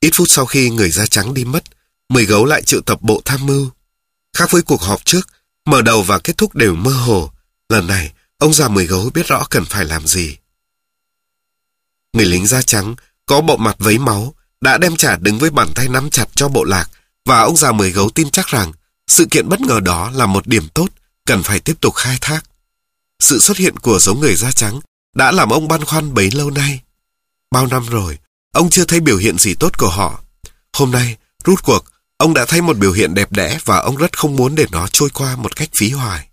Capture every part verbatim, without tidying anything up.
Ít phút sau khi người da trắng đi mất, Mười Gấu lại triệu tập bộ tham mưu. Khác với cuộc họp trước, mở đầu và kết thúc đều mơ hồ, lần này ông già Mười Gấu biết rõ cần phải làm gì. Người lính da trắng có bộ mặt vấy máu đã đem trả đứng với bàn tay nắm chặt cho bộ lạc, và ông già Mười Gấu tin chắc rằng sự kiện bất ngờ đó là một điểm tốt cần phải tiếp tục khai thác. Sự xuất hiện của giống người da trắng đã làm ông băn khoăn bấy lâu nay. Bao năm rồi, ông chưa thấy biểu hiện gì tốt của họ. Hôm nay, rút cuộc, ông đã thấy một biểu hiện đẹp đẽ và ông rất không muốn để nó trôi qua một cách phí hoài.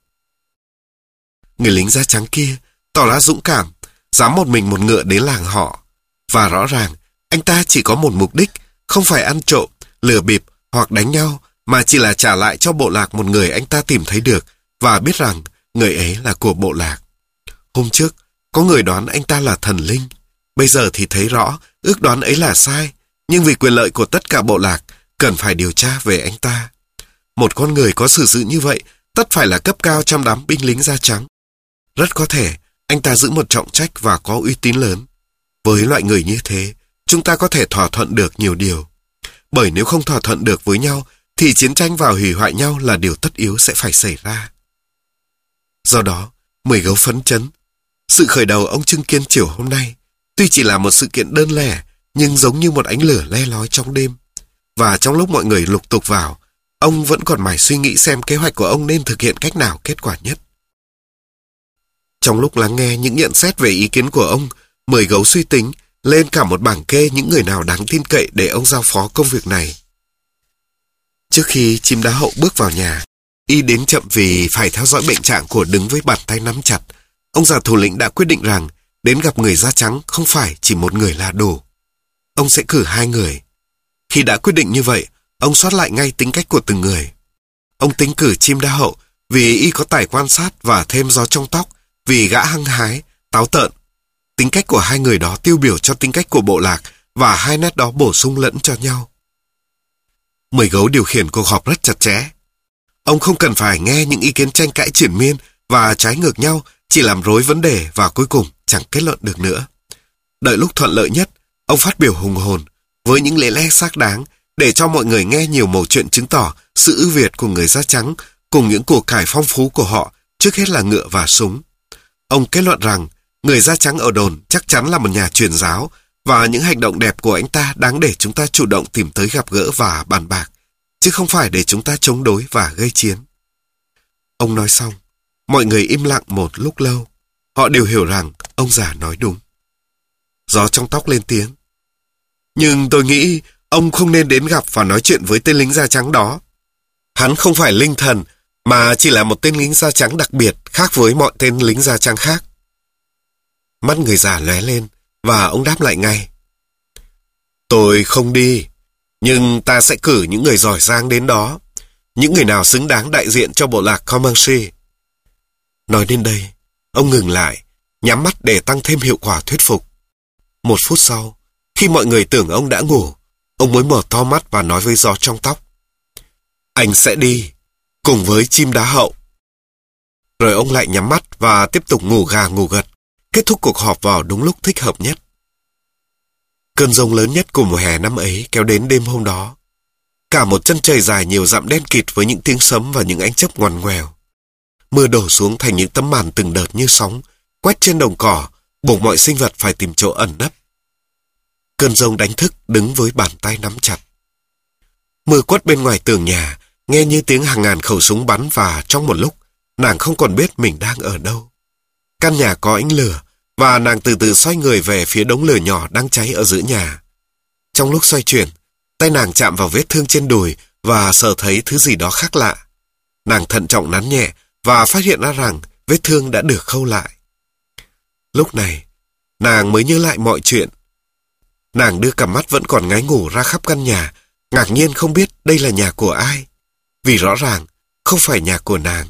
Người lính da trắng kia tỏ ra dũng cảm, dám một mình một ngựa đến làng họ. Và rõ ràng, anh ta chỉ có một mục đích, không phải ăn trộm, lừa bịp hoặc đánh nhau, mà chỉ là trả lại cho bộ lạc một người anh ta tìm thấy được và biết rằng người ấy là của bộ lạc. Hôm trước, có người đoán anh ta là thần linh. Bây giờ thì thấy rõ ước đoán ấy là sai, nhưng vì quyền lợi của tất cả bộ lạc, cần phải điều tra về anh ta. Một con người có xử sự như vậy tất phải là cấp cao trong đám binh lính da trắng. Rất có thể anh ta giữ một trọng trách và có uy tín lớn. Với loại người như thế, chúng ta có thể thỏa thuận được nhiều điều. Bởi nếu không thỏa thuận được với nhau, thì chiến tranh và hủy hoại nhau là điều tất yếu sẽ phải xảy ra. Do đó, Mười Gấu phấn chấn. Sự khởi đầu ông chứng kiến chiều hôm nay, tuy chỉ là một sự kiện đơn lẻ, nhưng giống như một ánh lửa le lói trong đêm. Và trong lúc mọi người lục tục vào, ông vẫn còn mải suy nghĩ xem kế hoạch của ông nên thực hiện cách nào kết quả nhất. Trong lúc lắng nghe những nhận xét về ý kiến của ông, Mười Gấu suy tính lên cả một bảng kê những người nào đáng tin cậy để ông giao phó công việc này. Trước khi Chim Đá Hậu bước vào nhà, y đến chậm vì phải theo dõi bệnh trạng của đứng với bàn tay nắm chặt. Ông già thủ lĩnh đã quyết định rằng đến gặp người da trắng không phải chỉ một người là đủ. Ông sẽ cử hai người. Khi đã quyết định như vậy, ông soát lại ngay tính cách của từng người. Ông tính cử Chim Đá Hậu vì y có tài quan sát và thêm gió trong tóc vì gã hăng hái, táo tợn. Tính cách của hai người đó tiêu biểu cho tính cách của bộ lạc và hai nét đó bổ sung lẫn cho nhau. Mười Gấu điều khiển cuộc họp rất chặt chẽ. Ông không cần phải nghe những ý kiến tranh cãi triển miên và trái ngược nhau, chỉ làm rối vấn đề và cuối cùng chẳng kết luận được nữa. Đợi lúc thuận lợi nhất, ông phát biểu hùng hồn với những lẽ lẽ xác đáng để cho mọi người nghe nhiều mẩu chuyện chứng tỏ sự ưu việt của người da trắng cùng những của cải phong phú của họ, trước hết là ngựa và súng. Ông kết luận rằng người da trắng ở đồn chắc chắn là một nhà truyền giáo và những hành động đẹp của anh ta đáng để chúng ta chủ động tìm tới gặp gỡ và bàn bạc, chứ không phải để chúng ta chống đối và gây chiến. Ông nói xong, mọi người im lặng một lúc lâu. Họ đều hiểu rằng ông già nói đúng. Gió trong tóc lên tiếng. Nhưng tôi nghĩ ông không nên đến gặp và nói chuyện với tên lính da trắng đó. Hắn không phải linh thần, mà chỉ là một tên lính da trắng đặc biệt, khác với mọi tên lính da trắng khác. Mắt người già lóe lên, và ông đáp lại ngay. Tôi không đi, nhưng ta sẽ cử những người giỏi giang đến đó, những người nào xứng đáng đại diện cho bộ lạc Comanche. Nói đến đây, ông ngừng lại, nhắm mắt để tăng thêm hiệu quả thuyết phục. Một phút sau, khi mọi người tưởng ông đã ngủ, ông mới mở to mắt và nói với gió trong tóc. Anh sẽ đi, cùng với Chim Đá Hậu. Rồi ông lại nhắm mắt và tiếp tục ngủ gà ngủ gật, kết thúc cuộc họp vào đúng lúc thích hợp nhất. Cơn giông lớn nhất của mùa hè năm ấy kéo đến đêm hôm đó. Cả một chân trời dài nhiều dặm đen kịt với những tiếng sấm và những ánh chớp ngoằn ngoèo. Mưa đổ xuống thành những tấm màn từng đợt như sóng, quét trên đồng cỏ, buộc mọi sinh vật phải tìm chỗ ẩn nấp. Cơn giông đánh thức đứng với bàn tay nắm chặt. Mưa quất bên ngoài tường nhà, nghe như tiếng hàng ngàn khẩu súng bắn, và trong một lúc, nàng không còn biết mình đang ở đâu. Căn nhà có ánh lửa, và nàng từ từ xoay người về phía đống lửa nhỏ đang cháy ở giữa nhà. Trong lúc xoay chuyển, tay nàng chạm vào vết thương trên đùi và sờ thấy thứ gì đó khác lạ. Nàng thận trọng nắn nhẹ và phát hiện ra rằng vết thương đã được khâu lại. Lúc này, nàng mới nhớ lại mọi chuyện. Nàng đưa cặp mắt vẫn còn ngáy ngủ ra khắp căn nhà, ngạc nhiên không biết đây là nhà của ai, vì rõ ràng không phải nhà của nàng.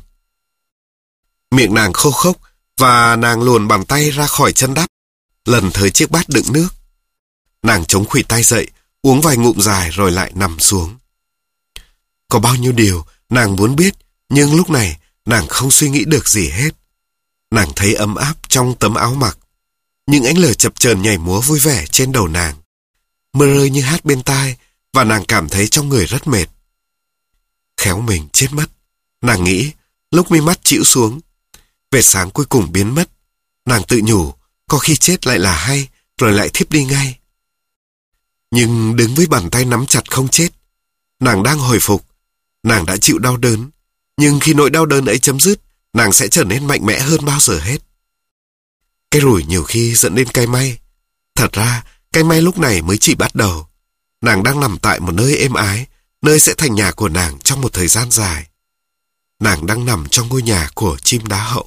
Miệng nàng khô khốc, và nàng luồn bàn tay ra khỏi chân đắp, lần tới chiếc bát đựng nước. Nàng chống khuỷu tay dậy, uống vài ngụm dài rồi lại nằm xuống. Có bao nhiêu điều nàng muốn biết, nhưng lúc này nàng không suy nghĩ được gì hết. Nàng thấy ấm áp trong tấm áo mặc. Những ánh lửa chập chờn nhảy múa vui vẻ trên đầu nàng. mưa rơi như hát bên tai, và nàng cảm thấy trong người rất mệt. Khéo mình chết mất, nàng nghĩ, lúc mi mắt chĩu xuống. Vệt sáng cuối cùng biến mất. Nàng tự nhủ, có khi chết lại là hay, rồi lại thiếp đi ngay. Nhưng đứng với bàn tay nắm chặt không chết, nàng đang hồi phục. Nàng đã chịu đau đớn, nhưng khi nỗi đau đớn ấy chấm dứt, nàng sẽ trở nên mạnh mẽ hơn bao giờ hết. Cái rủi nhiều khi dẫn đến cái may. Thật ra, cái may lúc này mới chỉ bắt đầu. Nàng đang nằm tại một nơi êm ái, nơi sẽ thành nhà của nàng trong một thời gian dài. Nàng đang nằm trong ngôi nhà của chim đá hậu.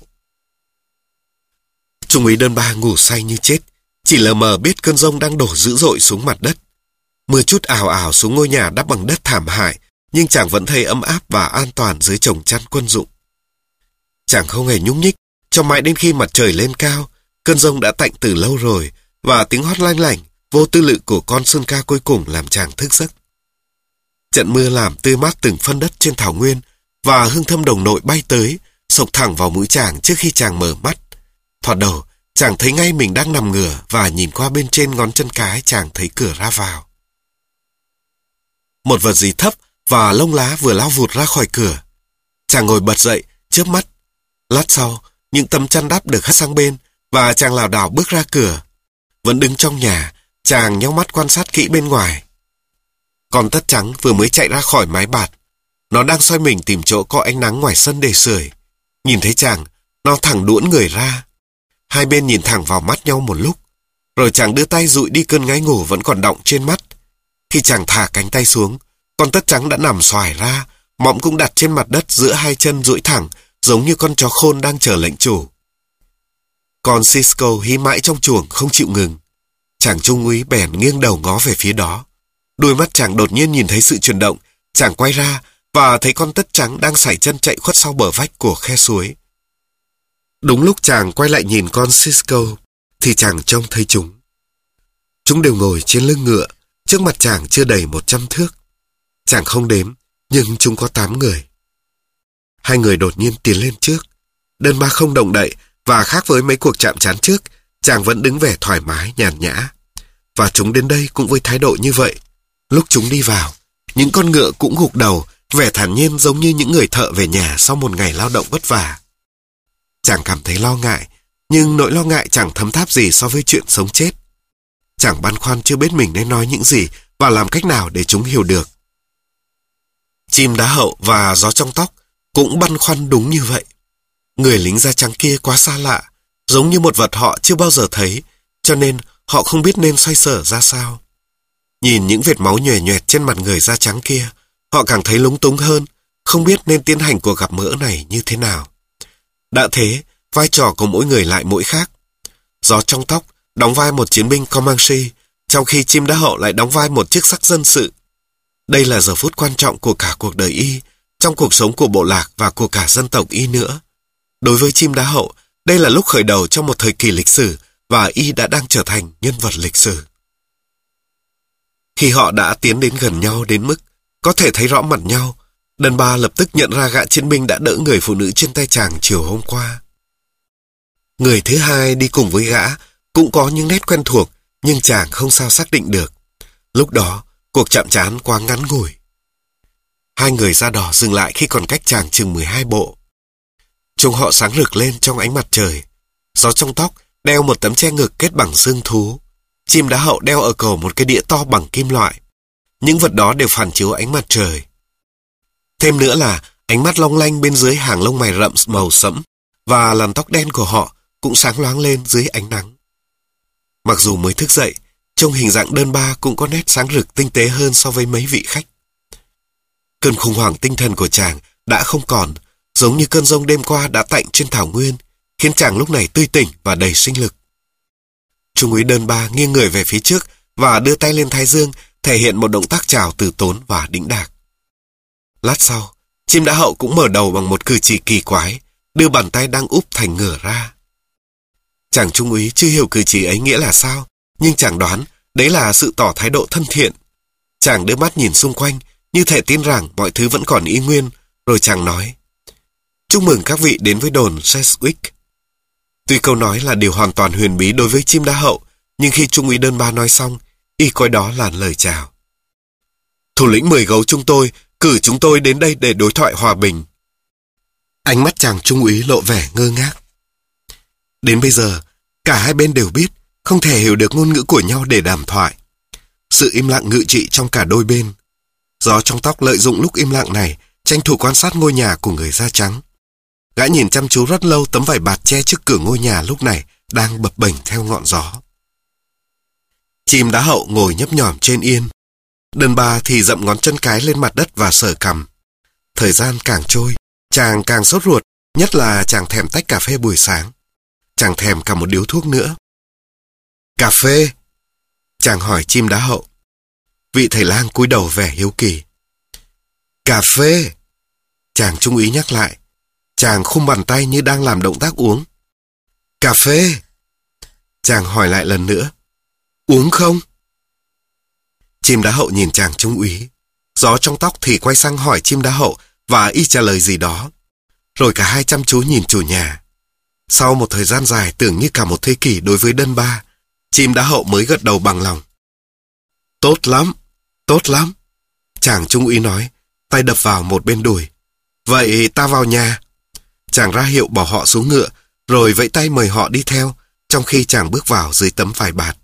Trung úy đơn ba ngủ say như chết, chỉ lờ mờ biết cơn giông đang đổ dữ dội xuống mặt đất. Mưa chút ào ào xuống ngôi nhà đắp bằng đất thảm hại, nhưng chàng vẫn thấy ấm áp và an toàn dưới chồng chăn quân dụng. Chàng không hề nhúc nhích, cho mãi đến khi mặt trời lên cao. Cơn giông đã tạnh từ lâu rồi, và tiếng hót lanh lảnh, vô tư lự của con sơn ca cuối cùng làm chàng thức giấc. Trận mưa làm tươi mát từng phân đất trên thảo nguyên, và hương thơm đồng nội bay tới, sộc thẳng vào mũi chàng trước khi chàng mở mắt. Thoạt đầu, chàng thấy ngay mình đang nằm ngửa, và nhìn qua bên trên ngón chân cái chàng thấy cửa ra vào. Một vật gì thấp và lông lá vừa lao vụt ra khỏi cửa. Chàng ngồi bật dậy, chớp mắt. Lát sau, những tấm chăn đắp được hất sang bên, và chàng lảo đảo bước ra cửa. Vẫn đứng trong nhà, chàng nhắm mắt quan sát kỹ bên ngoài. Con tất trắng vừa mới chạy ra khỏi mái bạt. Nó đang xoay mình tìm chỗ có ánh nắng ngoài sân để sưởi. Nhìn thấy chàng, nó thẳng đuỗn người ra. Hai bên nhìn thẳng vào mắt nhau một lúc, rồi chàng đưa tay dụi đi cơn ngáy ngủ vẫn còn đọng trên mắt. Khi chàng thả cánh tay xuống, con tất trắng đã nằm xoài ra, mọng cũng đặt trên mặt đất giữa hai chân duỗi thẳng, giống như con chó khôn đang chờ lệnh chủ. Con Cisco hí mãi trong chuồng không chịu ngừng. Chàng trung úy bèn nghiêng đầu ngó về phía đó. Đôi mắt chàng đột nhiên nhìn thấy sự chuyển động. Chàng quay ra và thấy con tất trắng đang sải chân chạy khuất sau bờ vách của khe suối. Đúng lúc chàng quay lại nhìn con Cisco, thì chàng trông thấy chúng. Chúng đều ngồi trên lưng ngựa, trước mặt chàng chưa đầy một trăm thước. Chàng không đếm, nhưng chúng có tám người. Hai người đột nhiên tiến lên trước. Đơn ba không động đậy, và khác với mấy cuộc chạm trán trước, chàng vẫn đứng vẻ thoải mái, nhàn nhã. Và chúng đến đây cũng với thái độ như vậy. Lúc chúng đi vào, những con ngựa cũng gục đầu, vẻ thản nhiên giống như những người thợ về nhà sau một ngày lao động vất vả. Chàng cảm thấy lo ngại, nhưng nỗi lo ngại chẳng thấm tháp gì so với chuyện sống chết. Chàng băn khoăn chưa biết mình nên nói những gì và làm cách nào để chúng hiểu được. Chim đá hậu và gió trong tóc cũng băn khoăn đúng như vậy. Người lính da trắng kia quá xa lạ, giống như một vật họ chưa bao giờ thấy, cho nên họ không biết nên xoay sở ra sao. Nhìn những vệt máu nhòe nhoẹt trên mặt người da trắng kia, họ càng thấy lúng túng hơn, không biết nên tiến hành cuộc gặp gỡ này như thế nào. Đã thế, vai trò của mỗi người lại mỗi khác. Gió trong tóc đóng vai một chiến binh Comanche, trong khi chim đá hậu lại đóng vai một chức sắc dân sự. Đây là giờ phút quan trọng của cả cuộc đời y, trong cuộc sống của bộ lạc và của cả dân tộc y nữa. Đối với chim đá hậu, đây là lúc khởi đầu trong một thời kỳ lịch sử, và y đã đang trở thành nhân vật lịch sử. Khi họ đã tiến đến gần nhau đến mức có thể thấy rõ mặt nhau, Đơn ba lập tức nhận ra gã chiến binh đã đỡ người phụ nữ trên tay chàng chiều hôm qua. Người thứ hai đi cùng với gã cũng có những nét quen thuộc, nhưng chàng không sao xác định được. Lúc đó, cuộc chạm trán quá ngắn ngủi. Hai người da đỏ dừng lại khi còn cách chàng chừng mười hai bộ. Trông họ sáng rực lên trong ánh mặt trời. Gió trong tóc đeo một tấm che ngực kết bằng xương thú. Chim đá hậu đeo ở cổ một cái đĩa to bằng kim loại. Những vật đó đều phản chiếu ánh mặt trời. Thêm nữa là ánh mắt long lanh bên dưới hàng lông mày rậm màu sẫm, và làn tóc đen của họ cũng sáng loáng lên dưới ánh nắng. Mặc dù mới thức dậy, trông hình dạng đơn ba cũng có nét sáng rực tinh tế hơn so với mấy vị khách. Cơn khủng hoảng tinh thần của chàng đã không còn, giống như cơn giông đêm qua đã tạnh trên thảo nguyên, khiến chàng lúc này tươi tỉnh và đầy sinh lực. Trung úy đơn ba nghiêng người về phía trước và đưa tay lên thái dương, thể hiện một động tác chào từ tốn và đĩnh đạc. Lát sau, chim đá hậu cũng mở đầu bằng một cử chỉ kỳ quái, đưa bàn tay đang úp thành ngửa ra. Chàng trung úy chưa hiểu cử chỉ ấy nghĩa là sao, nhưng chàng đoán đấy là sự tỏ thái độ thân thiện. Chàng đưa mắt nhìn xung quanh, như thể tin rằng mọi thứ vẫn còn y nguyên, rồi chàng nói: "Chúc mừng các vị đến với đồn Sedgwick." Tuy câu nói là điều hoàn toàn huyền bí đối với chim đá hậu, nhưng khi trung úy đơn ba nói xong, Y coi đó là lời chào. Thủ lĩnh mười gấu chúng tôi cử chúng tôi đến đây để đối thoại hòa bình. Ánh mắt chàng trung úy lộ vẻ ngơ ngác. Đến bây giờ, cả hai bên đều biết không thể hiểu được ngôn ngữ của nhau để đàm thoại. Sự im lặng ngự trị trong cả đôi bên. Gió trong tóc lợi dụng lúc im lặng này tranh thủ quan sát ngôi nhà của người da trắng. Gã nhìn chăm chú rất lâu tấm vải bạt che trước cửa ngôi nhà lúc này đang bập bềnh theo ngọn gió. Chim đá hậu ngồi nhấp nhỏm trên yên. Đơn ba thì dậm ngón chân cái lên mặt đất và sờ cằm. Thời gian càng trôi, chàng càng sốt ruột, nhất là chàng thèm tách cà phê buổi sáng. Chàng thèm cả một điếu thuốc nữa. Cà phê? Chàng hỏi chim đá hậu. Vị thầy lang cúi đầu vẻ hiếu kỳ. Cà phê? Chàng trung úy nhắc lại. Chàng khum bàn tay như đang làm động tác uống. Cà phê? Chàng hỏi lại lần nữa. Uống không? Chim đá hậu nhìn chàng trung úy. Gió trong tóc thì quay sang hỏi chim đá hậu và y trả lời gì đó. Rồi cả hai chăm chú nhìn chủ nhà. Sau một thời gian dài tưởng như cả một thế kỷ đối với Đơn Ba, chim đá hậu mới gật đầu bằng lòng. Tốt lắm, tốt lắm. Chàng trung úy nói, tay đập vào một bên đùi. Vậy ta vào nhà. Chàng ra hiệu bỏ họ xuống ngựa, rồi vẫy tay mời họ đi theo, trong khi chàng bước vào dưới tấm vải bạt.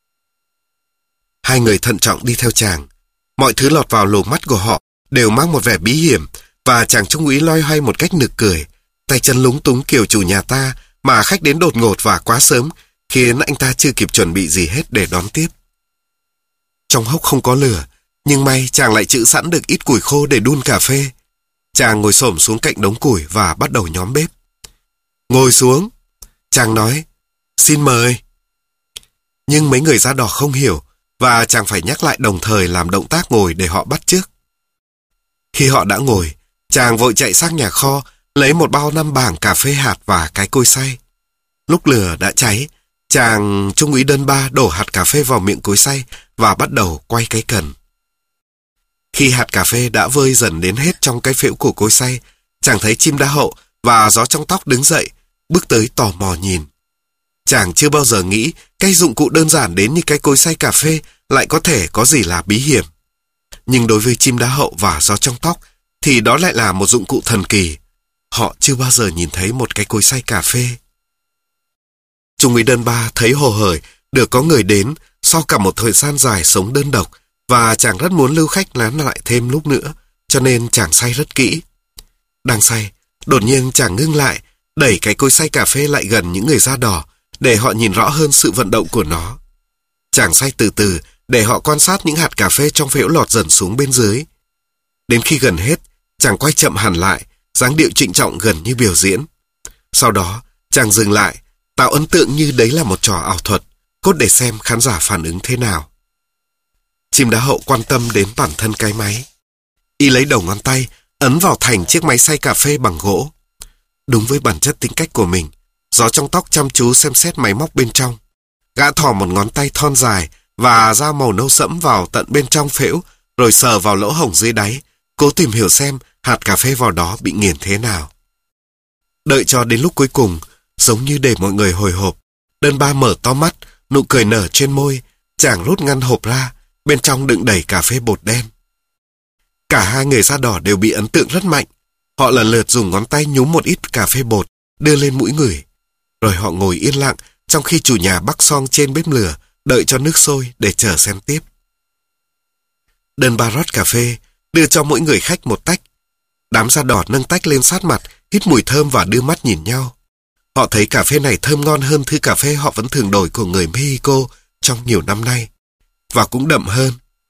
Hai người thận trọng đi theo chàng. Mọi thứ lọt vào lồng mắt của họ đều mang một vẻ bí hiểm, và chàng trung úy loay hoay một cách nực cười, tay chân lúng túng kiểu chủ nhà ta mà khách đến đột ngột và quá sớm, khiến anh ta chưa kịp chuẩn bị gì hết để đón tiếp. Trong hốc không có lửa, nhưng may chàng lại trữ sẵn được ít củi khô để đun cà phê. Chàng ngồi xổm xuống cạnh đống củi và bắt đầu nhóm bếp. Ngồi xuống. Chàng nói, xin mời. Nhưng mấy người da đỏ không hiểu, và chàng phải nhắc lại đồng thời làm động tác ngồi để họ bắt chước. Khi họ đã ngồi, chàng vội chạy sang nhà kho, lấy một bao năm bảng cà phê hạt và cái cối xay. Lúc lửa đã cháy, chàng trung úy Đơn Ba đổ hạt cà phê vào miệng cối xay và bắt đầu quay cái cần. Khi hạt cà phê đã vơi dần đến hết trong cái phễu của cối xay, chàng thấy chim đá hậu và gió trong tóc đứng dậy, bước tới tò mò nhìn. Chàng chưa bao giờ nghĩ cái dụng cụ đơn giản đến như cái cối xay cà phê lại có thể có gì là bí hiểm. Nhưng đối với chim đá hậu và gió trong tóc thì đó lại là một dụng cụ thần kỳ. Họ chưa bao giờ nhìn thấy một cái cối xay cà phê. Trung úy Đơn Ba thấy hồ hởi được có người đến sau cả một thời gian dài sống đơn độc, và chàng rất muốn lưu khách nán lại thêm lúc nữa, cho nên chàng xay rất kỹ. Đang xay, đột nhiên chàng ngưng lại, đẩy cái cối xay cà phê lại gần những người da đỏ để họ nhìn rõ hơn sự vận động của nó. Chàng xay từ từ để họ quan sát những hạt cà phê trong phễu lọt dần xuống bên dưới. Đến khi gần hết, chàng quay chậm hẳn lại, dáng điệu trịnh trọng gần như biểu diễn. Sau đó, chàng dừng lại, tạo ấn tượng như đấy là một trò ảo thuật, cốt để xem khán giả phản ứng thế nào. Chim đá hậu quan tâm đến bản thân cái máy. Y lấy đầu ngón tay, ấn vào thành chiếc máy xay cà phê bằng gỗ. Đúng với bản chất tính cách của mình, gió trong tóc chăm chú xem xét máy móc bên trong. Gã thò một ngón tay thon dài và dao màu nâu sẫm vào tận bên trong phễu, rồi sờ vào lỗ hổng dưới đáy, cố tìm hiểu xem hạt cà phê vào đó bị nghiền thế nào. Đợi cho đến lúc cuối cùng, giống như để mọi người hồi hộp, Đơn Ba mở to mắt, nụ cười nở trên môi, chàng rút ngăn hộp ra, bên trong đựng đầy cà phê bột đen. Cả hai người da đỏ đều bị ấn tượng rất mạnh. Họ lần lượt dùng ngón tay nhúm một ít cà phê bột, đưa lên mũi ngửi. Rồi họ ngồi yên lặng, trong khi chủ nhà bắc xoong trên bếp lửa, đợi cho nước sôi để chờ xem tiếp. Đơn Ba rót cà phê, đưa cho mỗi người khách một tách. Đám da đỏ nâng tách lên sát mặt, hít mùi thơm và đưa mắt nhìn nhau. Họ thấy cà phê này thơm ngon hơn thứ cà phê họ vẫn thường đổi của người Mexico trong nhiều năm nay, và cũng đậm hơn.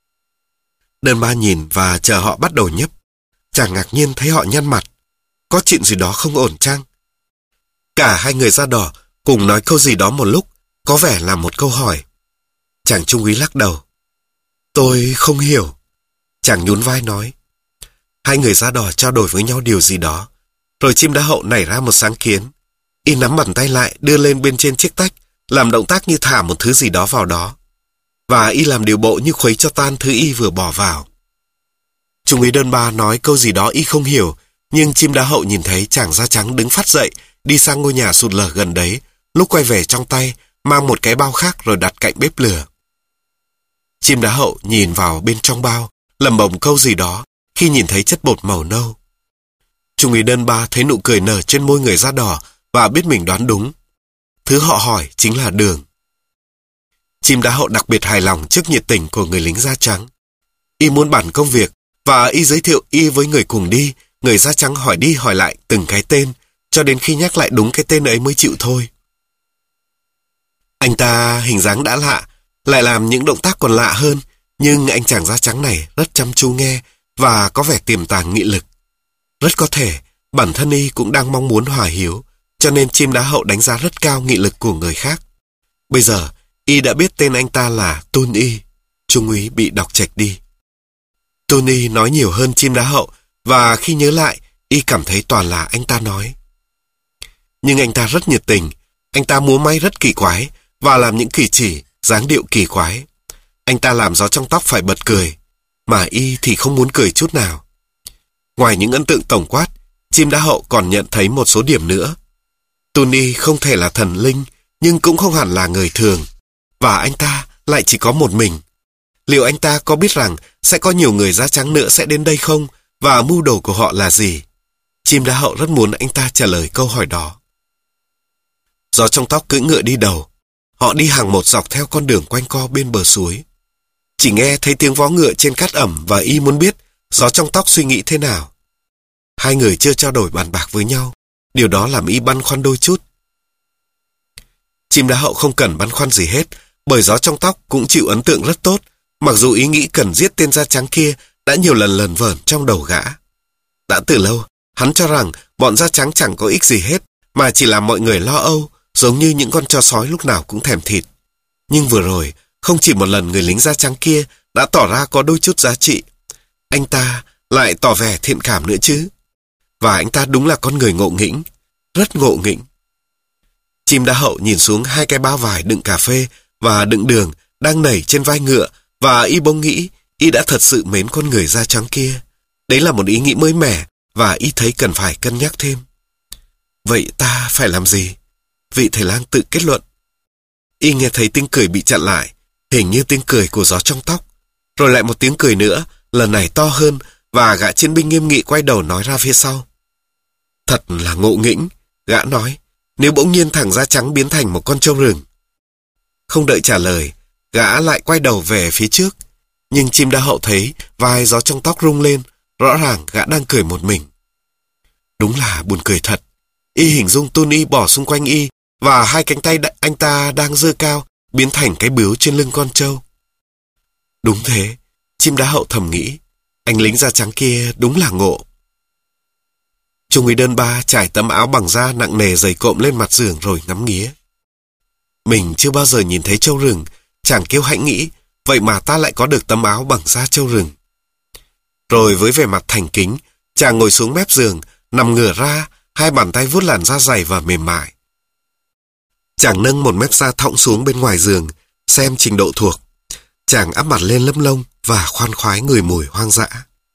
Đơn Ba nhìn và chờ họ bắt đầu nhấp. Chàng ngạc nhiên thấy họ nhăn mặt. Có chuyện gì đó không ổn chăng? Cả hai người da đỏ cùng nói câu gì đó một lúc, có vẻ là một câu hỏi. Chàng trung úy lắc đầu. Tôi không hiểu. Chàng nhún vai nói. Hai người da đỏ trao đổi với nhau điều gì đó, rồi chim đá hậu nảy ra một sáng kiến. Y nắm bàn tay lại, đưa lên bên trên chiếc tách, làm động tác như thả một thứ gì đó vào đó. Và y làm điều bộ như khuấy cho tan thứ y vừa bỏ vào. Trung úy Đơn Ba nói câu gì đó y không hiểu, nhưng chim đá hậu nhìn thấy chàng da trắng đứng phắt dậy, đi sang ngôi nhà sụt lở gần đấy, lúc quay về trong tay, mang một cái bao khác rồi đặt cạnh bếp lửa. Chim đá hậu nhìn vào bên trong bao, lẩm bẩm câu gì đó khi nhìn thấy chất bột màu nâu. Trung úy đơn ba thấy nụ cười nở trên môi người da đỏ và biết mình đoán đúng. Thứ họ hỏi chính là đường. Chim đá hậu đặc biệt hài lòng trước nhiệt tình của người lính da trắng. Y muốn bản công việc và y giới thiệu y với người cùng đi. Người da trắng hỏi đi hỏi lại từng cái tên, cho đến khi nhắc lại đúng cái tên ấy mới chịu thôi. Anh ta hình dáng đã lạ, lại làm những động tác còn lạ hơn, nhưng anh chàng da trắng này rất chăm chú nghe và có vẻ tiềm tàng nghị lực. Rất có thể bản thân y cũng đang mong muốn hòa hiếu, cho nên chim đá hậu đánh giá rất cao nghị lực của người khác. Bây giờ y đã biết tên anh ta là Tôn Y. Trung úy bị đọc chệch đi. Tôn Y nói nhiều hơn chim đá hậu, và khi nhớ lại, y cảm thấy toàn là anh ta nói. Nhưng anh ta rất nhiệt tình, anh ta múa may rất kỳ quái và làm những cử chỉ, dáng điệu kỳ quái. Anh ta làm gió trong tóc phải bật cười, mà y thì không muốn cười chút nào. Ngoài những ấn tượng tổng quát, chim đá hậu còn nhận thấy một số điểm nữa. Tony không thể là thần linh, nhưng cũng không hẳn là người thường, và anh ta lại chỉ có một mình. Liệu anh ta có biết rằng sẽ có nhiều người da trắng nữa sẽ đến đây không, và mưu đồ của họ là gì? Chim đá hậu rất muốn anh ta trả lời câu hỏi đó. Gió trong tóc cưỡi ngựa đi đầu. Họ đi hàng một dọc theo con đường quanh co bên bờ suối. Chỉ nghe thấy tiếng vó ngựa trên cát ẩm và y muốn biết gió trong tóc suy nghĩ thế nào. Hai người chưa trao đổi bàn bạc với nhau. Điều đó làm y băn khoăn đôi chút. Chim đá hậu không cần băn khoăn gì hết, bởi gió trong tóc cũng chịu ấn tượng rất tốt, mặc dù ý nghĩ cần giết tên da trắng kia đã nhiều lần lờn vờn trong đầu gã. Đã từ lâu, hắn cho rằng bọn da trắng chẳng có ích gì hết, mà chỉ làm mọi người lo âu, giống như những con chó sói lúc nào cũng thèm thịt. Nhưng vừa rồi, không chỉ một lần người lính da trắng kia đã tỏ ra có đôi chút giá trị. Anh ta lại tỏ vẻ thiện cảm nữa chứ. Và anh ta đúng là con người ngộ nghĩnh, rất ngộ nghĩnh. Chim đá hậu nhìn xuống hai cái bao vải đựng cà phê và đựng đường đang nảy trên vai ngựa, và y bỗng nghĩ y đã thật sự mến con người da trắng kia. Đấy là một ý nghĩ mới mẻ, và y thấy cần phải cân nhắc thêm. Vậy ta phải làm gì? Vị thầy lang tự kết luận. Y nghe thấy tiếng cười bị chặn lại, hình như tiếng cười của gió trong tóc. Rồi lại một tiếng cười nữa, lần này to hơn, và gã chiến binh nghiêm nghị quay đầu nói ra phía sau. Thật là ngộ nghĩnh, gã nói, nếu bỗng nhiên thằng da trắng biến thành một con trâu rừng. Không đợi trả lời, gã lại quay đầu về phía trước. Nhưng chim đá hậu thấy vai gió trong tóc rung lên, rõ ràng gã đang cười một mình. Đúng là buồn cười thật. Y hình dung Tony bỏ xung quanh y, và hai cánh tay anh ta đang giơ cao, biến thành cái bướu trên lưng con trâu. Đúng thế, chim đá hậu thầm nghĩ, anh lính da trắng kia đúng là ngộ. Trung úy đơn ba trải tấm áo bằng da nặng nề dày cộm lên mặt giường rồi ngắm nghía. Mình chưa bao giờ nhìn thấy trâu rừng, chàng kêu hãnh nghĩ, vậy mà ta lại có được tấm áo bằng da trâu rừng. Rồi với vẻ mặt thành kính, chàng ngồi xuống mép giường, nằm ngửa ra, hai bàn tay vuốt làn da dày và mềm mại. Chàng nâng một mép da thõng xuống bên ngoài giường, xem trình độ thuộc. Chàng áp mặt lên lấm lông và khoan khoái người mùi hoang dã.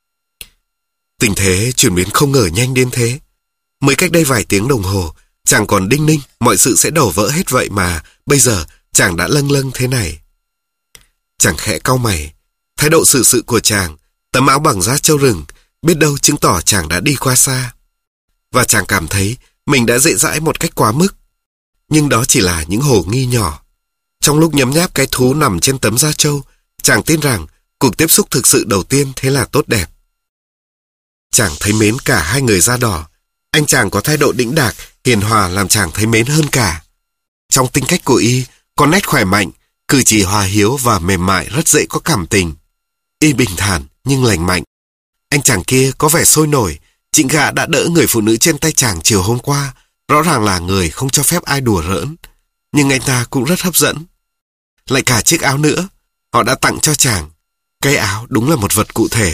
Tình thế chuyển biến không ngờ nhanh đến thế. Mới cách đây vài tiếng đồng hồ, chàng còn đinh ninh mọi sự sẽ đổ vỡ hết vậy mà bây giờ chàng đã lâng lâng thế này. Chàng khẽ cau mày. Thái độ xử sự của chàng, tấm áo bằng da trâu rừng, biết đâu chứng tỏ chàng đã đi qua xa. Và chàng cảm thấy mình đã dễ dãi một cách quá mức. Nhưng đó chỉ là những hồ nghi nhỏ. Trong lúc nhấm nháp cái thú nằm trên tấm da trâu, chàng tin rằng cuộc tiếp xúc thực sự đầu tiên thế là tốt đẹp. Chàng thấy mến cả hai người da đỏ. Anh chàng có thái độ đĩnh đạc, hiền hòa làm chàng thấy mến hơn cả. Trong tính cách của y, có nét khỏe mạnh, cử chỉ hòa hiếu và mềm mại rất dễ có cảm tình. Y bình thản nhưng lành mạnh. Anh chàng kia có vẻ sôi nổi. Chính gã đã đỡ người phụ nữ trên tay chàng chiều hôm qua, rõ ràng là người không cho phép ai đùa giỡn. Nhưng anh ta cũng rất hấp dẫn. Lại cả chiếc áo nữa, họ đã tặng cho chàng. Cái áo đúng là một vật cụ thể.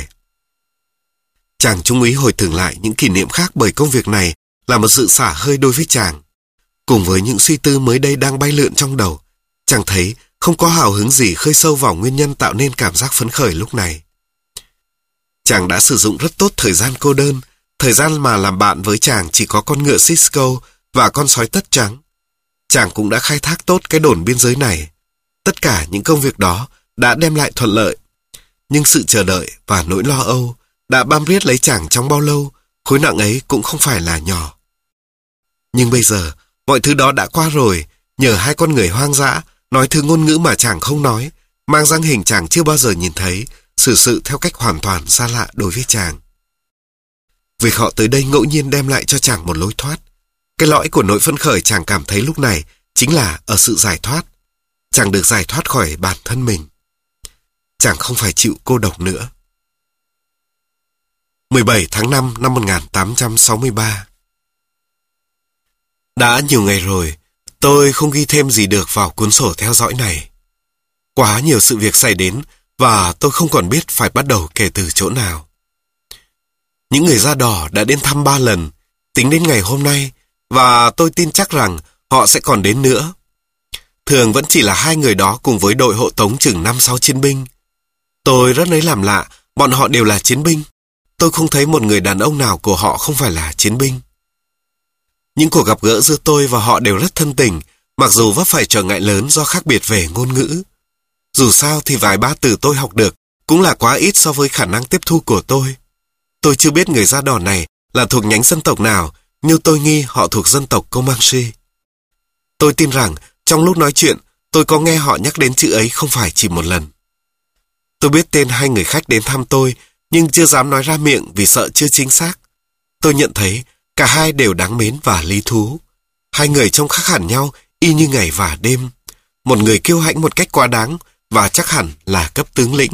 Chàng trung úy hồi tưởng lại những kỷ niệm khác, bởi công việc này là một sự xả hơi đối với chàng. Cùng với những suy tư mới đây đang bay lượn trong đầu, chàng thấy không có hào hứng gì khơi sâu vào nguyên nhân tạo nên cảm giác phấn khởi lúc này. Chàng đã sử dụng rất tốt thời gian cô đơn, thời gian mà làm bạn với chàng chỉ có con ngựa Cisco và con sói tất trắng. Chàng cũng đã khai thác tốt cái đồn biên giới này. Tất cả những công việc đó đã đem lại thuận lợi. Nhưng sự chờ đợi và nỗi lo âu đã bám riết lấy chàng trong bao lâu, khối nặng ấy cũng không phải là nhỏ. Nhưng bây giờ, mọi thứ đó đã qua rồi, nhờ hai con người hoang dã, nói thứ ngôn ngữ mà chàng không nói, mang dáng hình chàng chưa bao giờ nhìn thấy, xử sự theo cách hoàn toàn xa lạ đối với chàng. Việc họ tới đây ngẫu nhiên đem lại cho chàng một lối thoát. Cái lõi của nỗi phấn khởi chàng cảm thấy lúc này chính là ở sự giải thoát. Chàng được giải thoát khỏi bản thân mình. Chàng không phải chịu cô độc nữa. mười bảy tháng năm năm một nghìn tám trăm sáu mươi ba. Đã nhiều ngày rồi, tôi không ghi thêm gì được vào cuốn sổ theo dõi này. Quá nhiều sự việc xảy đến và tôi không còn biết phải bắt đầu kể từ chỗ nào. Những người da đỏ đã đến thăm ba lần, tính đến ngày hôm nay, và tôi tin chắc rằng họ sẽ còn đến nữa. Thường vẫn chỉ là hai người đó cùng với đội hộ tống chừng năm sáu chiến binh. Tôi rất lấy làm lạ, bọn họ đều là chiến binh. Tôi không thấy một người đàn ông nào của họ không phải là chiến binh. Những cuộc gặp gỡ giữa tôi và họ đều rất thân tình, mặc dù vấp phải trở ngại lớn do khác biệt về ngôn ngữ. Dù sao thì vài ba từ tôi học được cũng là quá ít so với khả năng tiếp thu của tôi. Tôi chưa biết người da đỏ này là thuộc nhánh dân tộc nào, nhưng tôi nghi họ thuộc dân tộc Comanche. Tôi tin rằng trong lúc nói chuyện, tôi có nghe họ nhắc đến chữ ấy không phải chỉ một lần. Tôi biết tên hai người khách đến thăm tôi, nhưng chưa dám nói ra miệng vì sợ chưa chính xác. Tôi nhận thấy cả hai đều đáng mến và lý thú. Hai người trông khác hẳn nhau, y như ngày và đêm. Một người kiêu hãnh một cách quá đáng, và chắc hẳn là cấp tướng lĩnh.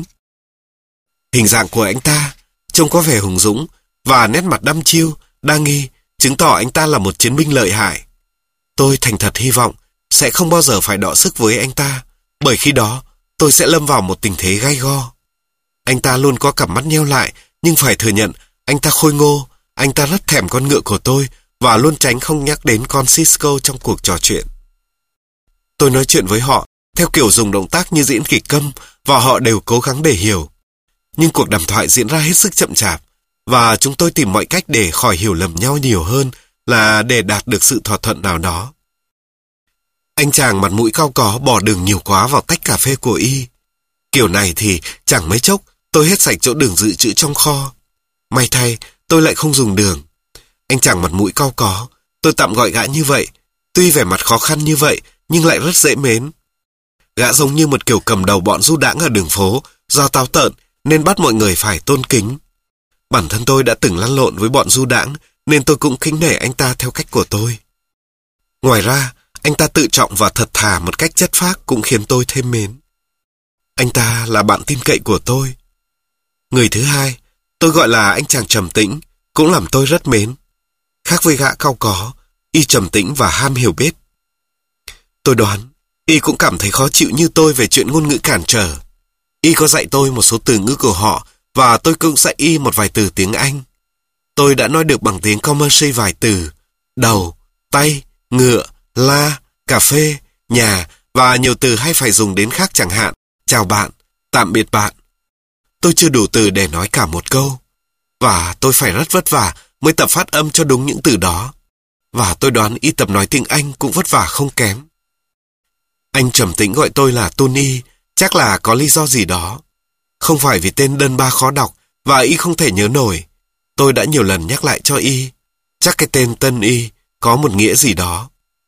Hình dạng của anh ta trông có vẻ hùng dũng, và nét mặt đăm chiêu, đa nghi, chứng tỏ anh ta là một chiến binh lợi hại. Tôi thành thật hy vọng sẽ không bao giờ phải đọ sức với anh ta, bởi khi đó tôi sẽ lâm vào một tình thế gay go. Anh ta luôn có cặp mắt nheo lại, nhưng phải thừa nhận anh ta khôi ngô. Anh ta rất thèm con ngựa của tôi và luôn tránh không nhắc đến con Cisco trong cuộc trò chuyện. Tôi nói chuyện với họ theo kiểu dùng động tác như diễn kịch câm, và họ đều cố gắng để hiểu. Nhưng cuộc đàm thoại diễn ra hết sức chậm chạp, và chúng tôi tìm mọi cách để khỏi hiểu lầm nhau nhiều hơn là để đạt được sự thỏa thuận nào đó. Anh chàng mặt mũi cau có bỏ đường nhiều quá vào tách cà phê của y. Kiểu này thì chẳng mấy chốc tôi hết sạch chỗ đường dự trữ trong kho. May thay tôi lại không dùng đường. Anh chàng mặt mũi cau có, tôi tạm gọi gã như vậy, tuy vẻ mặt khó khăn như vậy nhưng lại rất dễ mến. Gã giống như một kiểu cầm đầu bọn du đãng ở đường phố, do táo tợn nên bắt mọi người phải tôn kính. Bản thân tôi đã từng lăn lộn với bọn du đãng, nên tôi cũng kính nể anh ta theo cách của tôi. Ngoài ra, anh ta tự trọng và thật thà một cách chất phác cũng khiến tôi thêm mến. Anh ta là bạn tin cậy của tôi. Người thứ hai, tôi gọi là anh chàng trầm tĩnh, cũng làm tôi rất mến. Khác với gã cau có, y trầm tĩnh và ham hiểu biết. Tôi đoán, y cũng cảm thấy khó chịu như tôi về chuyện ngôn ngữ cản trở. Y có dạy tôi một số từ ngữ của họ, và tôi cũng dạy y một vài từ tiếng Anh. Tôi đã nói được bằng tiếng Comanche vài từ: đầu, tay, ngựa, la, cà phê, nhà, và nhiều từ hay phải dùng đến khác, chẳng hạn chào bạn, tạm biệt bạn. Tôi chưa đủ từ để nói cả một câu, và tôi phải rất vất vả mới tập phát âm cho đúng những từ đó. Và tôi đoán y tập nói tiếng Anh cũng vất vả không kém. Anh trầm tĩnh gọi tôi là Tony, chắc là có lý do gì đó. Không phải vì tên đơn ba khó đọc và y không thể nhớ nổi. Tôi đã nhiều lần nhắc lại cho y, chắc cái tên Tân Y có một nghĩa gì đó.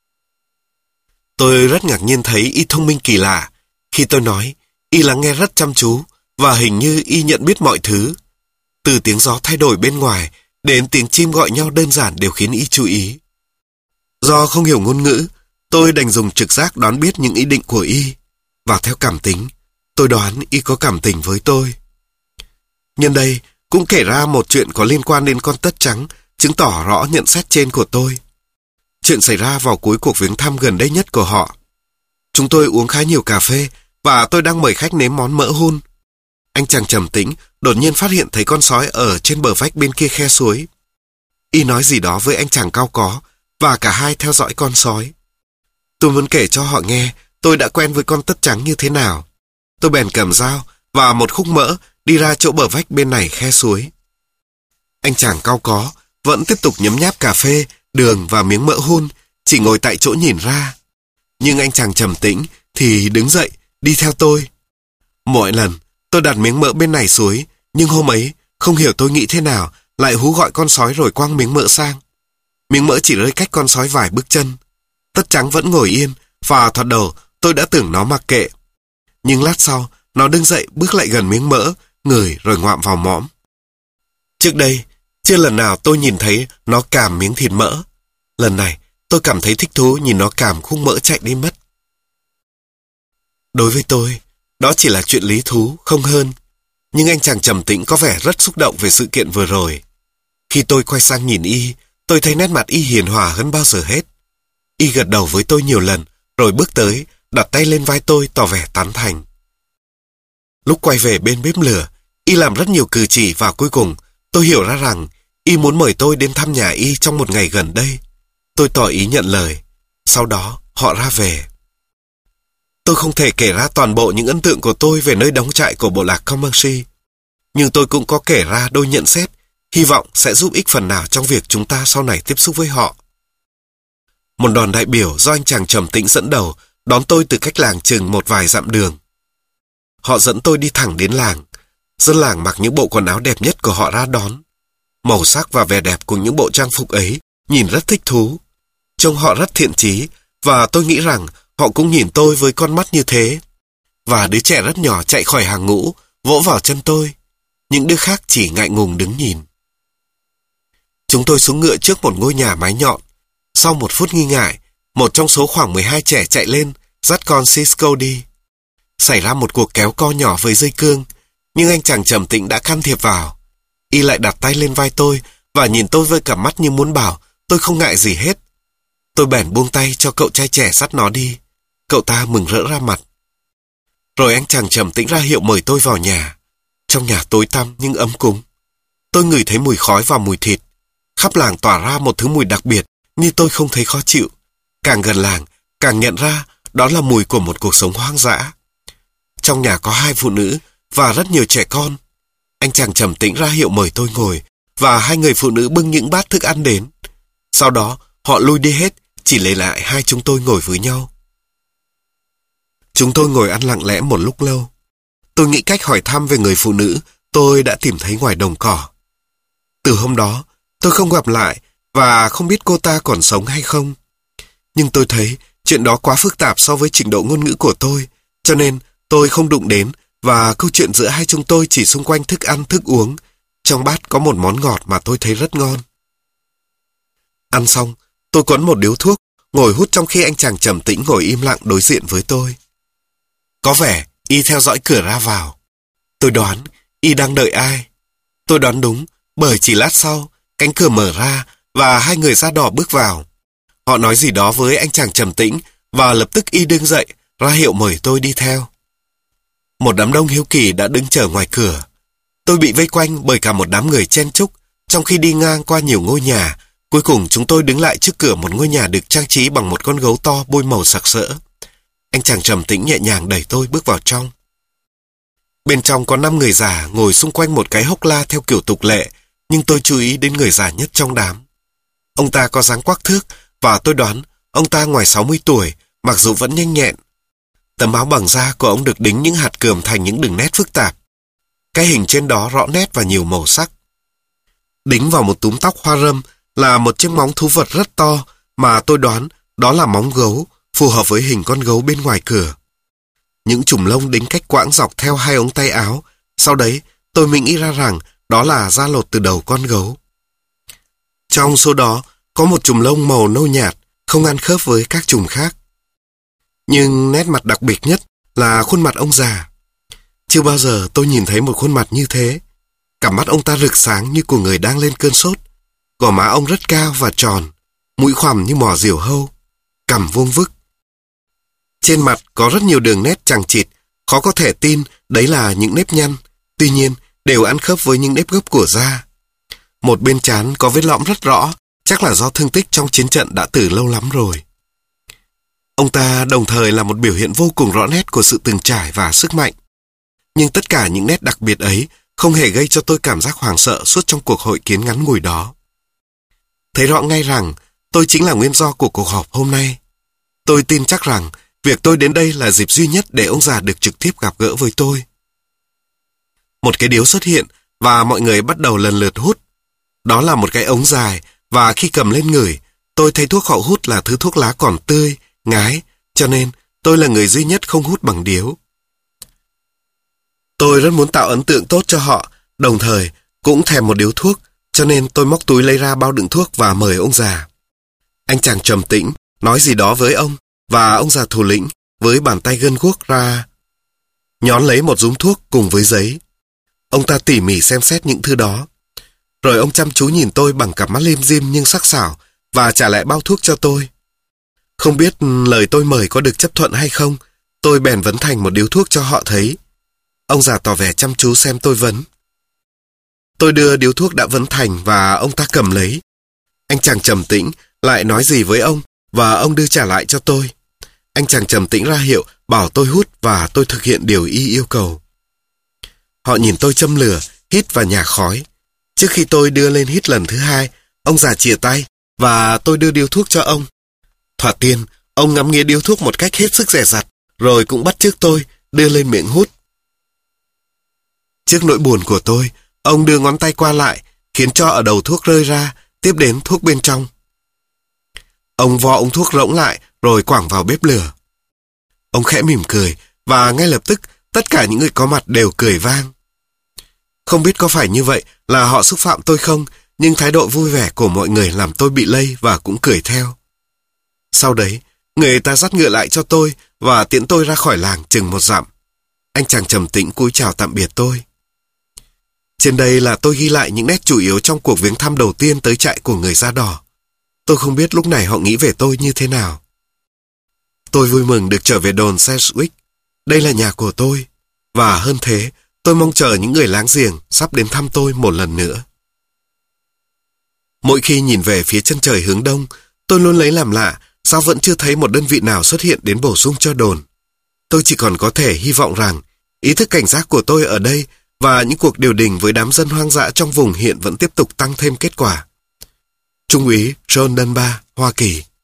Tôi rất ngạc nhiên thấy y thông minh kỳ lạ. Khi tôi nói, y lắng nghe rất chăm chú, và hình như y nhận biết mọi thứ. Từ tiếng gió thay đổi bên ngoài đến tiếng chim gọi nhau đơn giản đều khiến y chú ý. Do không hiểu ngôn ngữ, tôi đành dùng trực giác đoán biết những ý định của y, và theo cảm tính, tôi đoán y có cảm tình với tôi. Nhân đây cũng kể ra một chuyện có liên quan đến con tất trắng, chứng tỏ rõ nhận xét trên của tôi. Chuyện xảy ra vào cuối cuộc viếng thăm gần đây nhất của họ. Chúng tôi uống khá nhiều cà phê, và tôi đang mời khách nếm món mỡ hun. Anh chàng trầm tĩnh đột nhiên phát hiện thấy con sói ở trên bờ vách bên kia khe suối. Y nói gì đó với anh chàng cau có, và cả hai theo dõi con sói. Tôi muốn kể cho họ nghe tôi đã quen với con tất trắng như thế nào. Tôi bèn cầm dao và một khúc mỡ đi ra chỗ bờ vách bên này khe suối. Anh chàng cau có vẫn tiếp tục nhấm nháp cà phê, đường và miếng mỡ hun, chỉ ngồi tại chỗ nhìn ra. Nhưng anh chàng trầm tĩnh thì đứng dậy, đi theo tôi. Mỗi lần tôi đặt miếng mỡ bên này suối, nhưng hôm ấy, không hiểu tôi nghĩ thế nào, lại hú gọi con sói rồi quăng miếng mỡ sang. Miếng mỡ chỉ rơi cách con sói vài bước chân. Tất Trắng vẫn ngồi yên, và thoạt đầu tôi đã tưởng nó mặc kệ. Nhưng lát sau, nó đứng dậy bước lại gần miếng mỡ, ngửi rồi ngoạm vào mõm. Trước đây, chưa lần nào tôi nhìn thấy nó càm miếng thịt mỡ. Lần này, tôi cảm thấy thích thú nhìn nó càm khúc mỡ chạy đi mất. Đối với tôi, đó chỉ là chuyện lý thú, không hơn. Nhưng anh chàng trầm tĩnh có vẻ rất xúc động về sự kiện vừa rồi. Khi tôi quay sang nhìn y, tôi thấy nét mặt y hiền hòa hơn bao giờ hết. Y gật đầu với tôi nhiều lần, rồi bước tới, đặt tay lên vai tôi tỏ vẻ tán thành. Lúc quay về bên bếp lửa, y làm rất nhiều cử chỉ và cuối cùng tôi hiểu ra rằng y muốn mời tôi đến thăm nhà y trong một ngày gần đây. Tôi tỏ ý nhận lời. Sau đó họ ra về. Tôi không thể kể ra toàn bộ những ấn tượng của tôi về nơi đóng trại của bộ lạc Comanche, nhưng tôi cũng có kể ra đôi nhận xét, hy vọng sẽ giúp ích phần nào trong việc chúng ta sau này tiếp xúc với họ. Một đoàn đại biểu do anh chàng trầm tĩnh dẫn đầu đón tôi từ cách làng chừng một vài dặm đường. Họ dẫn tôi đi thẳng đến làng. Dân làng mặc những bộ quần áo đẹp nhất của họ ra đón. Màu sắc và vẻ đẹp của những bộ trang phục ấy nhìn rất thích thú. Trông họ rất thiện chí, và tôi nghĩ rằng họ cũng nhìn tôi với con mắt như thế. Và đứa trẻ rất nhỏ chạy khỏi hàng ngũ, vỗ vào chân tôi. Những đứa khác chỉ ngại ngùng đứng nhìn. Chúng tôi xuống ngựa trước một ngôi nhà mái nhọn. Sau một phút nghi ngại, một trong số khoảng mười hai trẻ chạy lên, dắt con Cisco đi. Xảy ra một cuộc kéo co nhỏ với dây cương, nhưng anh chàng trầm tĩnh đã can thiệp vào. Y lại đặt tay lên vai tôi và nhìn tôi với cặp mắt như muốn bảo tôi không ngại gì hết. Tôi bèn buông tay cho cậu trai trẻ dắt nó đi. Cậu ta mừng rỡ ra mặt. Rồi anh chàng trầm tĩnh ra hiệu mời tôi vào nhà. Trong nhà tối tăm nhưng ấm cúng. Tôi ngửi thấy mùi khói và mùi thịt. Khắp làng tỏa ra một thứ mùi đặc biệt, nhưng tôi không thấy khó chịu. Càng gần làng, càng nhận ra đó là mùi của một cuộc sống hoang dã. Trong nhà có hai phụ nữ và rất nhiều trẻ con. Anh chàng trầm tĩnh ra hiệu mời tôi ngồi, và hai người phụ nữ bưng những bát thức ăn đến. Sau đó, họ lui đi hết, chỉ lấy lại hai chúng tôi ngồi với nhau. Chúng tôi ngồi ăn lặng lẽ một lúc lâu. Tôi nghĩ cách hỏi thăm về người phụ nữ tôi đã tìm thấy ngoài đồng cỏ. Từ hôm đó, tôi không gặp lại và không biết cô ta còn sống hay không. Nhưng tôi thấy chuyện đó quá phức tạp so với trình độ ngôn ngữ của tôi, cho nên tôi không đụng đến, và câu chuyện giữa hai chúng tôi chỉ xung quanh thức ăn, thức uống. Trong bát có một món ngọt mà tôi thấy rất ngon. Ăn xong, tôi quấn một điếu thuốc, ngồi hút trong khi anh chàng trầm tĩnh ngồi im lặng đối diện với tôi. Có vẻ y theo dõi cửa ra vào. Tôi đoán y đang đợi ai. Tôi đoán đúng, bởi chỉ lát sau, cánh cửa mở ra và hai người da đỏ bước vào. Họ nói gì đó với anh chàng trầm tĩnh và lập tức y đứng dậy, ra hiệu mời tôi đi theo. Một đám đông hiếu kỳ đã đứng chờ ngoài cửa. Tôi bị vây quanh bởi cả một đám người chen chúc, trong khi đi ngang qua nhiều ngôi nhà. Cuối cùng chúng tôi đứng lại trước cửa một ngôi nhà được trang trí bằng một con gấu to bôi màu sặc sỡ. Anh chàng trầm tĩnh nhẹ nhàng đẩy tôi bước vào trong. Bên trong có năm người già ngồi xung quanh một cái hốc la theo kiểu tục lệ, nhưng tôi chú ý đến người già nhất trong đám. Ông ta có dáng quắc thước, và tôi đoán ông ta ngoài sáu mươi tuổi, mặc dù vẫn nhanh nhẹn. Tấm áo bằng da của ông được đính những hạt cườm thành những đường nét phức tạp. Cái hình trên đó rõ nét và nhiều màu sắc. Đính vào một túm tóc hoa râm là một chiếc móng thú vật rất to, mà tôi đoán đó là móng gấu, phù hợp với hình con gấu bên ngoài cửa. Những chùm lông đính cách quãng dọc theo hai ống tay áo. Sau đấy, tôi mình nghĩ ra rằng đó là da lột từ đầu con gấu. Trong số đó, có một chùm lông màu nâu nhạt, không ăn khớp với các chùm khác. Nhưng nét mặt đặc biệt nhất là khuôn mặt ông già. Chưa bao giờ tôi nhìn thấy một khuôn mặt như thế. Cặp mắt ông ta rực sáng như của người đang lên cơn sốt. Gò má ông rất cao và tròn, mũi khoằm như mỏ diều hâu, cằm vuông vức. Trên mặt có rất nhiều đường nét chằng chịt, khó có thể tin đấy là những nếp nhăn, tuy nhiên đều ăn khớp với những nếp gấp của da. Một bên trán có vết lõm rất rõ, chắc là do thương tích trong chiến trận đã từ lâu lắm rồi. Ông ta đồng thời là một biểu hiện vô cùng rõ nét của sự từng trải và sức mạnh. Nhưng tất cả những nét đặc biệt ấy không hề gây cho tôi cảm giác hoảng sợ suốt trong cuộc hội kiến ngắn ngủi đó. Thấy rõ ngay rằng tôi chính là nguyên do của cuộc họp hôm nay. Tôi tin chắc rằng việc tôi đến đây là dịp duy nhất để ông già được trực tiếp gặp gỡ với tôi. một cái điếu xuất hiện và mọi người bắt đầu lần lượt hút. Đó là một cái ống dài và khi cầm lên ngửi, tôi thấy thuốc họ hút là thứ thuốc lá còn tươi, ngái, cho nên tôi là người duy nhất không hút bằng điếu. Tôi rất muốn tạo ấn tượng tốt cho họ, đồng thời cũng thèm một điếu thuốc, cho nên tôi móc túi lấy ra bao đựng thuốc và mời ông già. Anh chàng trầm tĩnh, nói gì đó với ông, và ông già thủ lĩnh với bàn tay gân guốc ra nhón lấy một dúm thuốc cùng với giấy. Ông ta tỉ mỉ xem xét những thứ đó. Rồi ông chăm chú nhìn tôi bằng cặp mắt lim dim nhưng sắc sảo và trả lại bao thuốc cho tôi. Không biết lời tôi mời có được chấp thuận hay không, tôi bèn vấn thành một điếu thuốc cho họ thấy. Ông già tỏ vẻ chăm chú xem tôi vấn. Tôi đưa điếu thuốc đã vấn thành và ông ta cầm lấy. Anh chàng trầm tĩnh lại nói gì với ông và ông đưa trả lại cho tôi. Anh chàng trầm tĩnh ra hiệu bảo tôi hút và tôi thực hiện điều y yêu cầu. Họ nhìn tôi châm lửa, hít và nhả khói. Trước khi tôi đưa lên hít lần thứ hai, ông già chìa tay và tôi đưa điếu thuốc cho ông. Thoạt tiên, ông ngắm nghía điếu thuốc một cách hết sức dè dặt, rồi cũng bắt chước tôi đưa lên miệng hút. Trước nỗi buồn của tôi, ông đưa ngón tay qua lại, khiến cho ở đầu thuốc rơi ra, tiếp đến thuốc bên trong. Ông vo ống thuốc rỗng lại, rồi quẳng vào bếp lửa. Ông khẽ mỉm cười, và ngay lập tức, tất cả những người có mặt đều cười vang. Không biết có phải như vậy là họ xúc phạm tôi không, nhưng thái độ vui vẻ của mọi người làm tôi bị lây và cũng cười theo. Sau đấy, người ta dắt ngựa lại cho tôi và tiễn tôi ra khỏi làng chừng một dặm. Anh chàng trầm tĩnh cúi chào tạm biệt tôi. Trên đây là tôi ghi lại những nét chủ yếu trong cuộc viếng thăm đầu tiên tới trại của người da đỏ. Tôi không biết lúc này họ nghĩ về tôi như thế nào. Tôi vui mừng được trở về đồn Sedgwick. Đây là nhà của tôi. Và hơn thế, tôi mong chờ những người láng giềng sắp đến thăm tôi một lần nữa. Mỗi khi nhìn về phía chân trời hướng đông, tôi luôn lấy làm lạ sao vẫn chưa thấy một đơn vị nào xuất hiện đến bổ sung cho đồn. Tôi chỉ còn có thể hy vọng rằng ý thức cảnh giác của tôi ở đây và những cuộc điều đình với đám dân hoang dã trong vùng hiện vẫn tiếp tục tăng thêm kết quả. Trung úy John Dunbar, Hoa Kỳ.